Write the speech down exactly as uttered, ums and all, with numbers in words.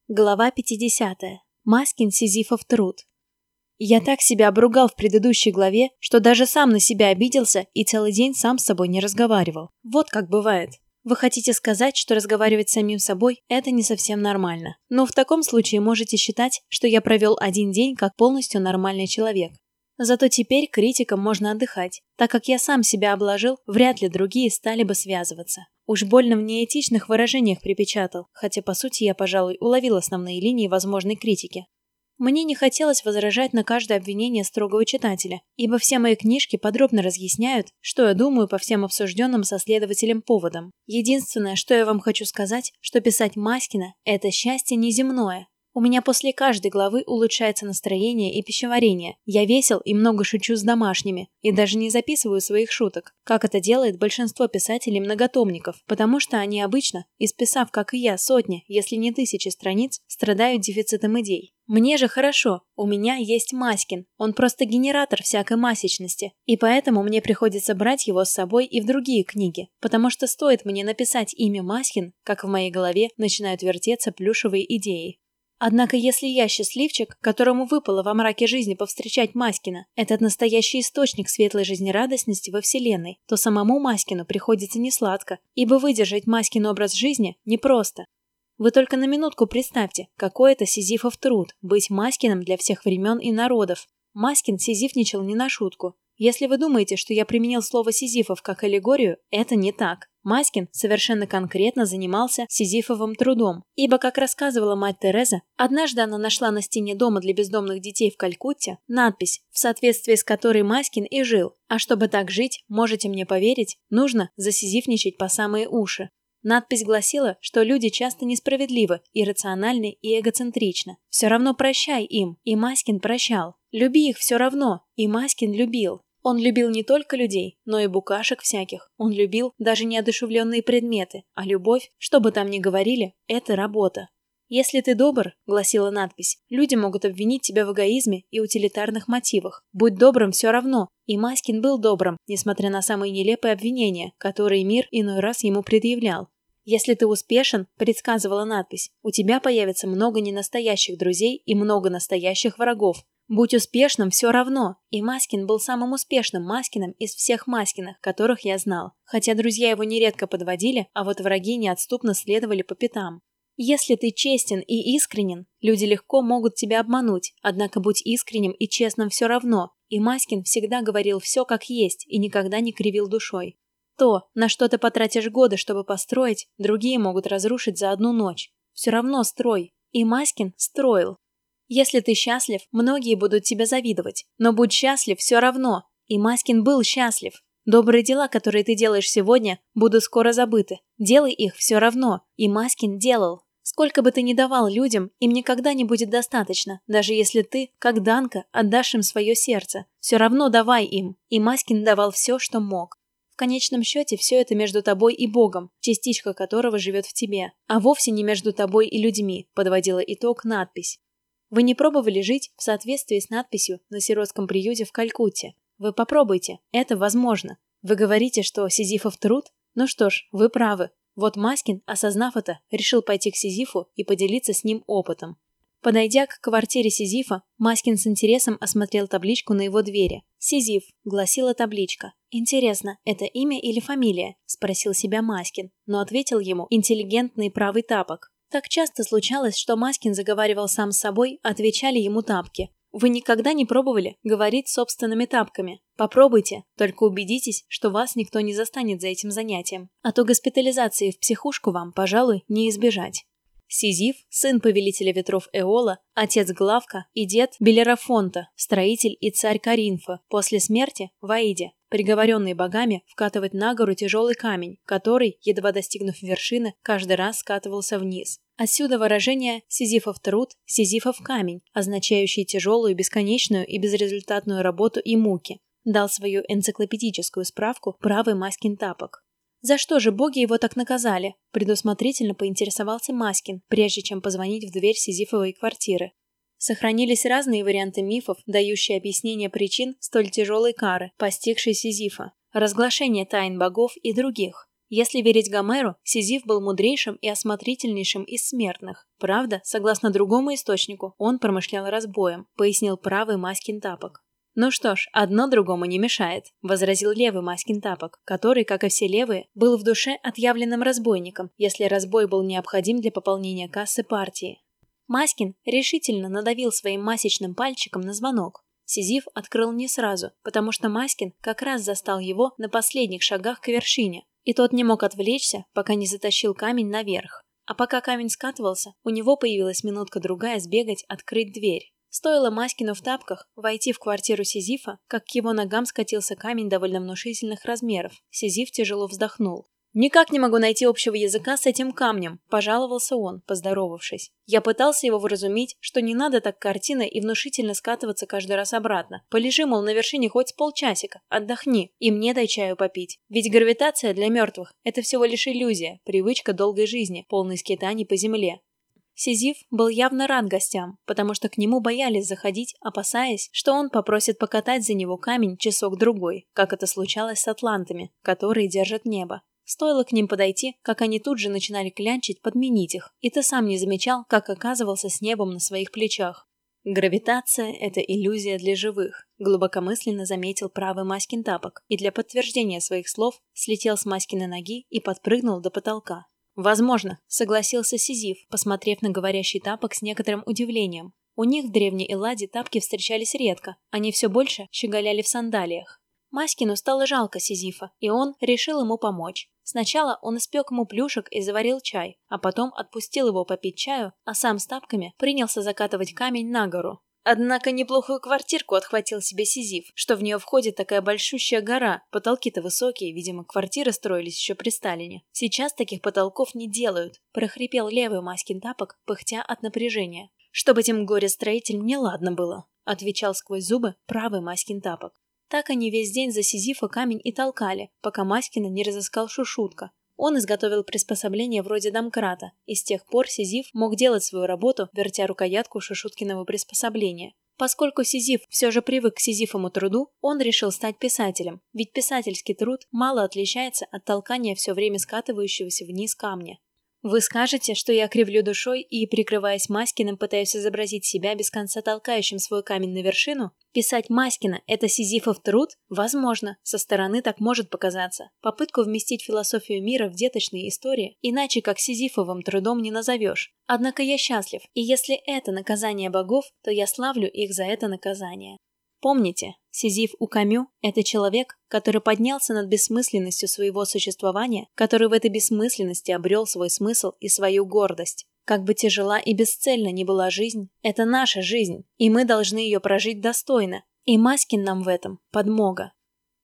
Глава пятидесятая. Маскин Сизифов труд. Я так себя обругал в предыдущей главе, что даже сам на себя обиделся и целый день сам с собой не разговаривал. Вот как бывает. Вы хотите сказать, что разговаривать с самим собой – это не совсем нормально. Но в таком случае можете считать, что я провел один день как полностью нормальный человек. Зато теперь критикам можно отдыхать. Так как я сам себя обложил, вряд ли другие стали бы связываться. Уж больно в неэтичных выражениях припечатал, хотя по сути я, пожалуй, уловил основные линии возможной критики. Мне не хотелось возражать на каждое обвинение строгого читателя, ибо все мои книжки подробно разъясняют, что я думаю по всем обсужденным со следователем поводам. Единственное, что я вам хочу сказать, что писать Маскина – это счастье неземное. У меня после каждой главы улучшается настроение и пищеварение. Я весел и много шучу с домашними, и даже не записываю своих шуток, как это делает большинство писателей-многотомников, потому что они обычно, исписав, как и я, сотни, если не тысячи страниц, страдают дефицитом идей. Мне же хорошо, у меня есть Маскин, он просто генератор всякой масечности, и поэтому мне приходится брать его с собой и в другие книги, потому что стоит мне написать имя Маскин, как в моей голове начинают вертеться плюшевые идеи. Однако если я счастливчик, которому выпало во мраке жизни повстречать Маскина, этот настоящий источник светлой жизнерадостности во Вселенной, то самому Маскину приходится несладко, ибо выдержать Маскин образ жизни непросто. Вы только на минутку представьте, какой это Сизифов труд – быть Маскиным для всех времен и народов. Маскин сизифничал не на шутку. Если вы думаете, что я применил слово «сизифов» как аллегорию, это не так. Маскин совершенно конкретно занимался сизифовым трудом, ибо, как рассказывала мать Тереза, однажды она нашла на стене дома для бездомных детей в Калькутте надпись, в соответствии с которой Маскин и жил. А чтобы так жить, можете мне поверить, нужно засизифничать по самые уши. Надпись гласила, что люди часто несправедливы, иррациональны и эгоцентричны. Все равно прощай им, и Маскин прощал. Люби их все равно, и Маскин любил. Он любил не только людей, но и букашек всяких. Он любил даже неодушевленные предметы, а любовь, что бы там ни говорили, это работа. «Если ты добр», — гласила надпись, — «люди могут обвинить тебя в эгоизме и утилитарных мотивах. Будь добрым все равно». И Маскин был добрым, несмотря на самые нелепые обвинения, которые мир иной раз ему предъявлял. «Если ты успешен», — предсказывала надпись, — «у тебя появится много ненастоящих друзей и много настоящих врагов. Будь успешным все равно». И Маскин был самым успешным Маскиным из всех Маскиных, которых я знал. Хотя друзья его нередко подводили, а вот враги неотступно следовали по пятам. Если ты честен и искренен, люди легко могут тебя обмануть, однако будь искренним и честным все равно. И Маскин всегда говорил все как есть и никогда не кривил душой. То, на что ты потратишь годы, чтобы построить, другие могут разрушить за одну ночь. Все равно строй. И Маскин строил. Если ты счастлив, многие будут тебе завидовать, но будь счастлив все равно. И Маскин был счастлив. Добрые дела, которые ты делаешь сегодня, будут скоро забыты. Делай их все равно. И Маскин делал. Сколько бы ты ни давал людям, им никогда не будет достаточно, даже если ты, как Данка, отдашь им свое сердце. Все равно давай им. И Маскин давал все, что мог. В конечном счете, все это между тобой и Богом, частичка которого живет в тебе, а вовсе не между тобой и людьми, подводила итог надпись. Вы не пробовали жить в соответствии с надписью на сиротском приюте в Калькутте? Вы попробуйте, это возможно. Вы говорите, что Сизифов труд? Ну что ж, вы правы. Вот Маскин, осознав это, решил пойти к Сизифу и поделиться с ним опытом. Подойдя к квартире Сизифа, Маскин с интересом осмотрел табличку на его двери. «Сизиф», — гласила табличка. «Интересно, это имя или фамилия?» — спросил себя Маскин, но ответил ему интеллигентный правый тапок. Так часто случалось, что Маскин заговаривал сам с собой, отвечали ему тапки. Вы никогда не пробовали говорить собственными тапками? Попробуйте, только убедитесь, что вас никто не застанет за этим занятием, а то госпитализации в психушку вам, пожалуй, не избежать. Сизиф, сын повелителя ветров Эола, отец Главка и дед Белерафонта, строитель и царь Каринфа, после смерти в Аиде, приговоренный богами вкатывать на гору тяжелый камень, который, едва достигнув вершины, каждый раз скатывался вниз. Отсюда выражение «Сизифов труд», «Сизифов камень», означающий тяжелую, бесконечную и безрезультатную работу и муки, дал свою энциклопедическую справку правый Маскин тапок. За что же боги его так наказали? Предусмотрительно поинтересовался Маскин, прежде чем позвонить в дверь Сизифовой квартиры. Сохранились разные варианты мифов, дающие объяснение причин столь тяжелой кары, постигшей Сизифа, разглашение тайн богов и других. Если верить Гомеру, Сизиф был мудрейшим и осмотрительнейшим из смертных. Правда, согласно другому источнику, он промышлял разбоем, пояснил правый Маськин Тапок. «Ну что ж, одно другому не мешает», – возразил левый Маськин Тапок, который, как и все левые, был в душе отъявленным разбойником, если разбой был необходим для пополнения кассы партии. Маськин решительно надавил своим масечным пальчиком на звонок. Сизиф открыл не сразу, потому что Маськин как раз застал его на последних шагах к вершине, и тот не мог отвлечься, пока не затащил камень наверх. А пока камень скатывался, у него появилась минутка-другая сбегать, открыть дверь. Стоило Маськину в тапках войти в квартиру Сизифа, как к его ногам скатился камень довольно внушительных размеров. Сизиф тяжело вздохнул. «Никак не могу найти общего языка с этим камнем», – пожаловался он, поздоровавшись. Я пытался его вразумить, что не надо так картинно и внушительно скатываться каждый раз обратно. Полежи, мол, на вершине хоть с полчасика, отдохни, и мне дай чаю попить. Ведь гравитация для мертвых – это всего лишь иллюзия, привычка долгой жизни, полной скитаний по земле. Сизиф был явно рад гостям, потому что к нему боялись заходить, опасаясь, что он попросит покатать за него камень часок-другой, как это случалось с атлантами, которые держат небо. Стоило к ним подойти, как они тут же начинали клянчить, подменить их, и ты сам не замечал, как оказывался с небом на своих плечах. «Гравитация – это иллюзия для живых», – глубокомысленно заметил правый Маськин Тапок, и для подтверждения своих слов слетел с Маськиной ноги и подпрыгнул до потолка. «Возможно», – согласился Сизиф, посмотрев на говорящий тапок с некоторым удивлением. У них в древней Элладе тапки встречались редко, они все больше щеголяли в сандалиях. Маськину стало жалко Сизифа, и он решил ему помочь. Сначала он испек ему плюшек и заварил чай, а потом отпустил его попить чаю, а сам с тапками принялся закатывать камень на гору. Однако неплохую квартирку отхватил себе Сизиф, что в нее входит такая большущая гора, потолки-то высокие, видимо, квартиры строились еще при Сталине. Сейчас таких потолков не делают, прохрипел левый Маськин Тапок, пыхтя от напряжения. Чтобы этим горе-строителям неладно было, отвечал сквозь зубы правый Маськин Тапок. Так они весь день за Сизифа камень и толкали, пока Маськина не разыскал Шушутка. Он изготовил приспособление вроде домкрата, и с тех пор Сизиф мог делать свою работу, вертя рукоятку Шушуткиного приспособления. Поскольку Сизиф все же привык к сизифовому труду, он решил стать писателем, ведь писательский труд мало отличается от толкания все время скатывающегося вниз камня. Вы скажете, что я кривлю душой и, прикрываясь Маськиным, пытаюсь изобразить себя без конца толкающим свой камень на вершину? Писать Маськина – это сизифов труд? Возможно, со стороны так может показаться. Попытку вместить философию мира в деточные истории иначе как сизифовым трудом не назовешь. Однако я счастлив, и если это наказание богов, то я славлю их за это наказание. Помните, Сизиф у Камю – это человек, который поднялся над бессмысленностью своего существования, который в этой бессмысленности обрел свой смысл и свою гордость. Как бы тяжела и бесцельна ни была жизнь, это наша жизнь, и мы должны ее прожить достойно, и Маськин нам в этом подмога.